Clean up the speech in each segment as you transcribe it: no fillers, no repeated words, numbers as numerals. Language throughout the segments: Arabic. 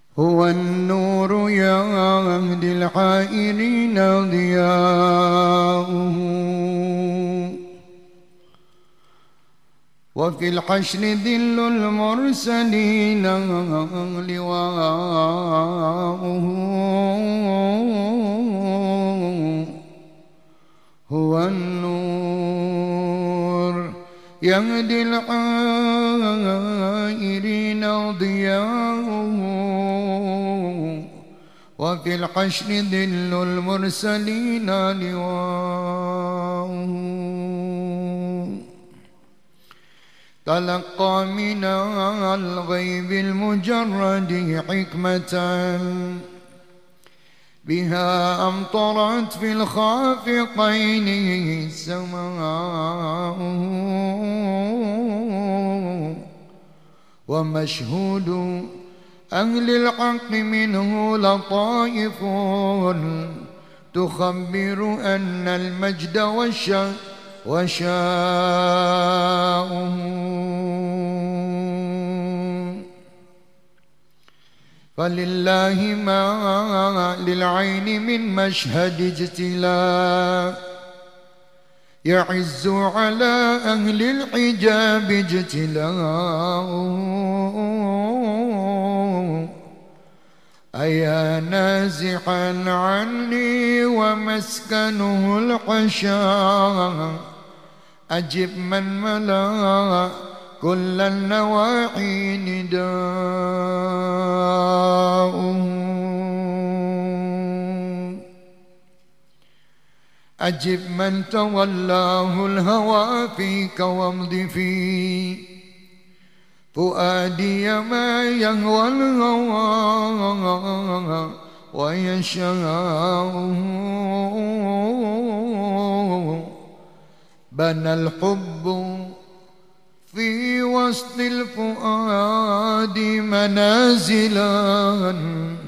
هو النور يهدي الحائرين ضياؤه، وفي الحشر ذل المرسلين لواؤه. هو النور يهدي الحائرين ضياؤه، وفي الحشر ذل المرسلين لواؤه. تلقى من الغيب المجرد حكمة، بها أمطرت في الخافقين سماؤه. ومشهود أهل الحق منه لطائف تخبر أن المجد وشاؤه. فلله ما للعين من مشهد اجتلاء، يعز على أهل الحجاب اجتلاؤه. أيا نازحا عني ومسكنه الحشا، أجب من ملا كل النواحي نداؤه. أجب من تولاه الهوى فيك، وامض في فؤادي ما يهوى الهوى ويشاءه. بنى الحب في وسط الفؤاد منازلا،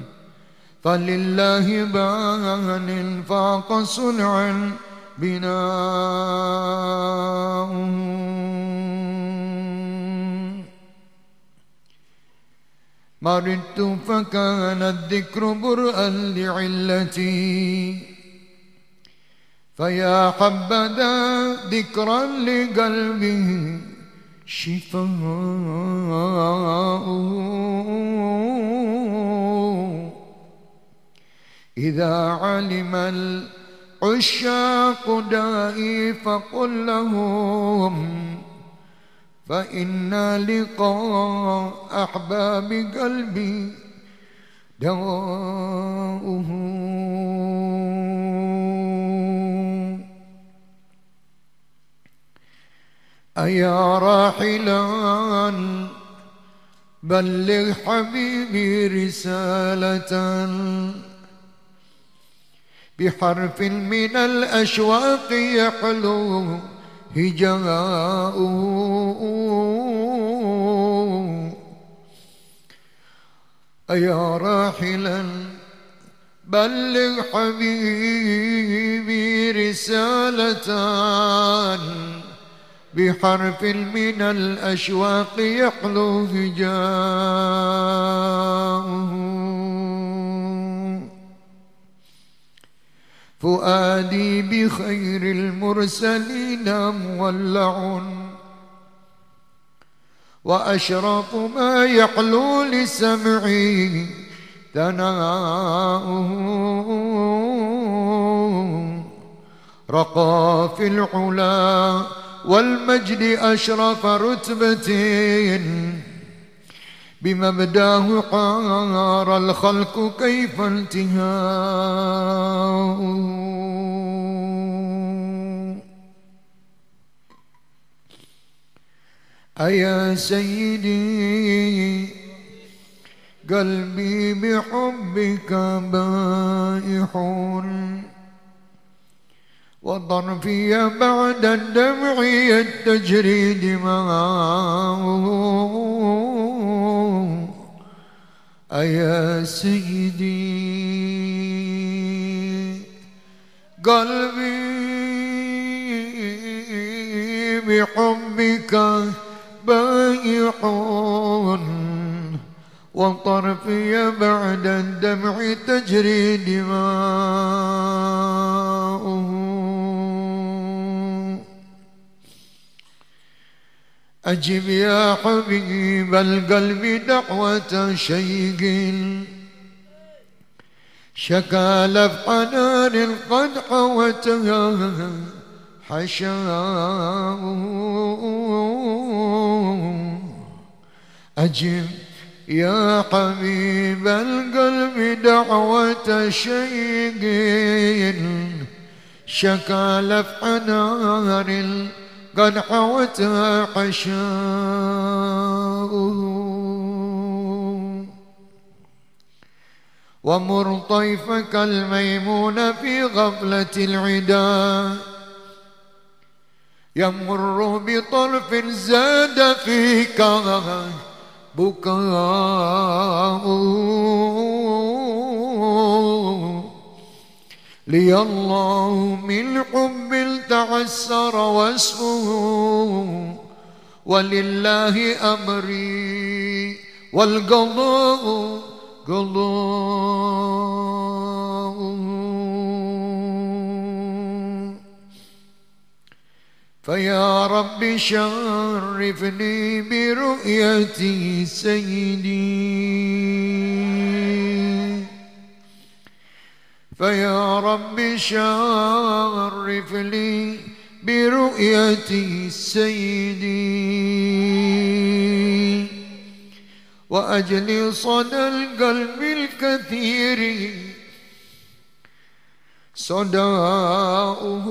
فلله بان فاق صنعا بناؤه. مرضت فكان الذكر برءا لعلتي، فيا حبذا ذكرا لقلبه شفاؤه. إذا علم العشاق دائي فقل لهم، فإن لقاء أحباب قلبي دواؤه. أيا راحلا بلغ حبيبي رسالة، بحرف من الأشواق يحلو هجاؤه. أيا راحلا بلغ حبيبي رسالة، بحرف من الأشواق يحلو هجاؤه. فؤادي بخير المرسلين مولع، وأشرف ما يحلو لسمعي ثناؤه. رقى في العلا والمجد أشرف رتبة، بمبداه حار الخلق كيف انتهاؤه. أيا سيدي قلبي بحبك بائح، وطرفي بعد الدمع تجري دماؤه. أيا سيدي قلبي بحبك بائح، وطرفي بعد الدمع تجري دماؤه. أجب يا حبيب القلب دعوة شيق شكا لفح نار قد حوتها حشاه. أجب يا حبيب القلب دعوة شيق شكا لفح نار قد حوتها حشاؤه. ومر طيفك الميمون في غفلة العدا يمر بطرف زاد فيك بكاء. لي الله من حب تعسر واسفه ولله أمري والقضاء قضاء. فيا رب شرفني برؤيتي سيدي. فيا رب شرف لي برؤيتي سيدي. وأجل صدى القلب الكثير صداؤه.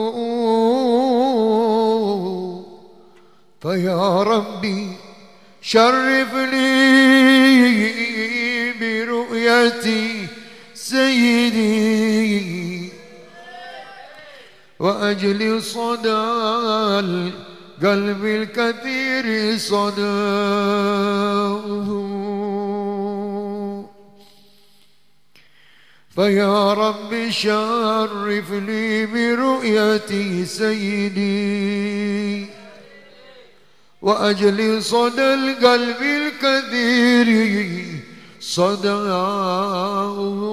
فيا ربي شرف لي برؤيتي سيدي. وأجل صدى القلب الكثير صداؤه. فيا رب شرف لي برؤيتي سيدي. وأجل صدى القلب الكثير صداؤه.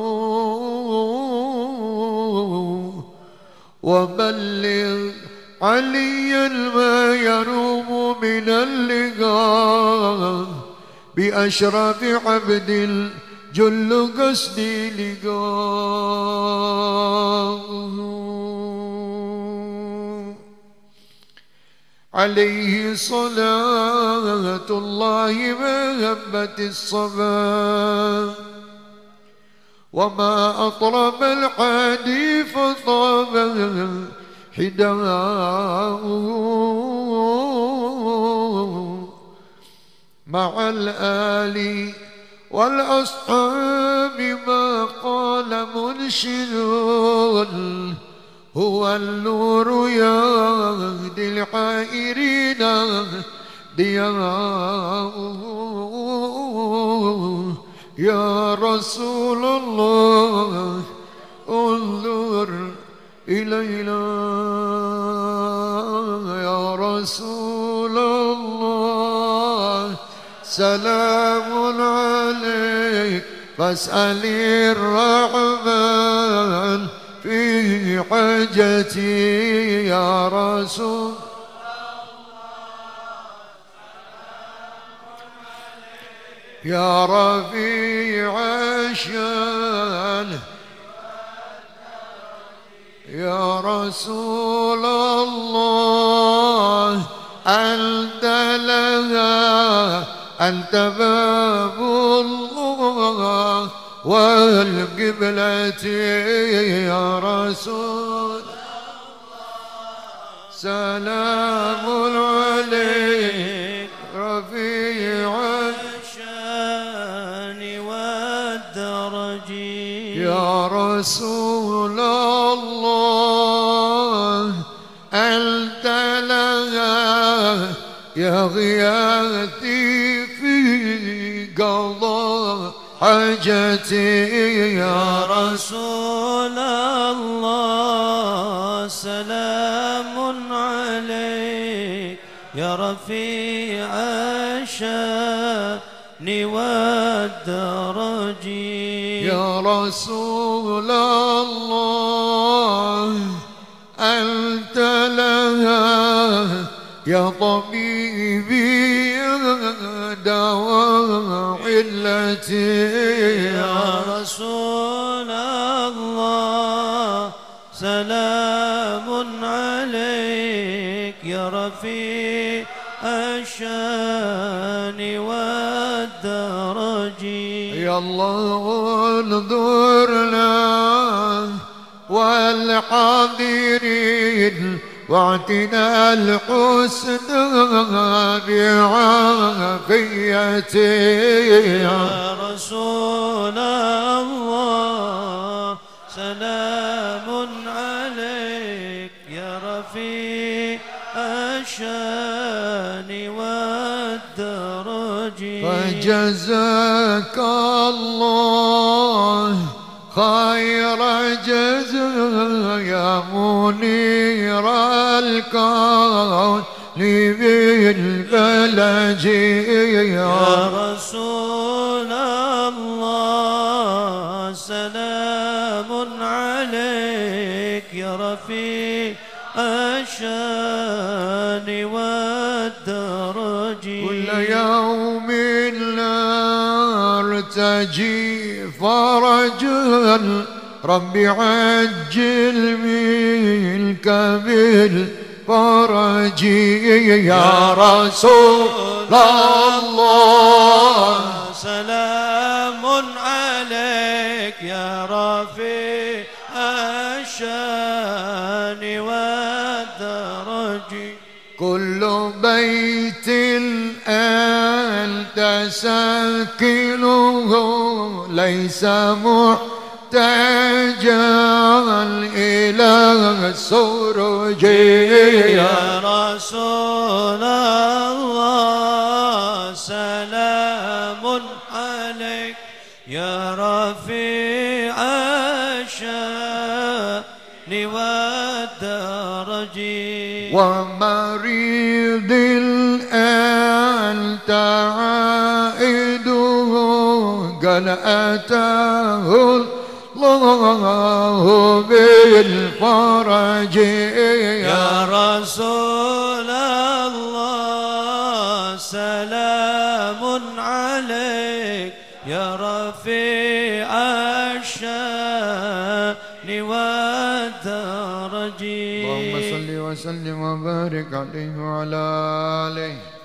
وبلغ عليا ما يروم من اللقاء بأشرف عبد الجل قصدي لقاءه. عليه صلاة الله مهبة الصبا. وما أطرب الحادي فطاب حداؤه. مع الآل والأصحاب ما قال منشد هو النور يهدي الحائرين ضياؤه. يا رسول الله انظر إلينا. يا رسول الله سلام عليك فاسأل الرحمن في حاجتي. يا رسول يا رفيع الشان. يا رسول الله أنت لها أنت باب الله والقبلة. يا رسول سلام عليك رفيع الشان والدرج. يا رسول الله أنت لها يا غياثي في قضاء حاجتي. يا رسول الله سلام عليك يا رفيع الشان والدرج. والدرج يا رسول الله أنت لها يا طبيبي يا دواء علتي يا رسول الله سلام عليك يا رفيع الشان والدرج يا الله انظرنا والحاضرين واعتنا الحسن بعافيتي يا رسول الله سلام عليك يا رفيع الشان والدرج فجزاك الله خير جزاء يا منير الكون بالبلج يا رسول الله سلام عليك يا رفيع الشان والدرج كل يوم نرتجي فرجا رب عجل منك بالفرج يا رسول الله سلام عليك يا رفيع الشان والدرج كل بيت أنت ساكنه ليس محتاجا إلى السرج يا رسول الله سلام عليك يا رفيع الشان والدرج ومريض أنت عائده قد أتاه الله بالفرج يا رسول الله سلام عليك يا رفيع الشان والدرج اللهم صل وسلم وبارك عليه وعلى آله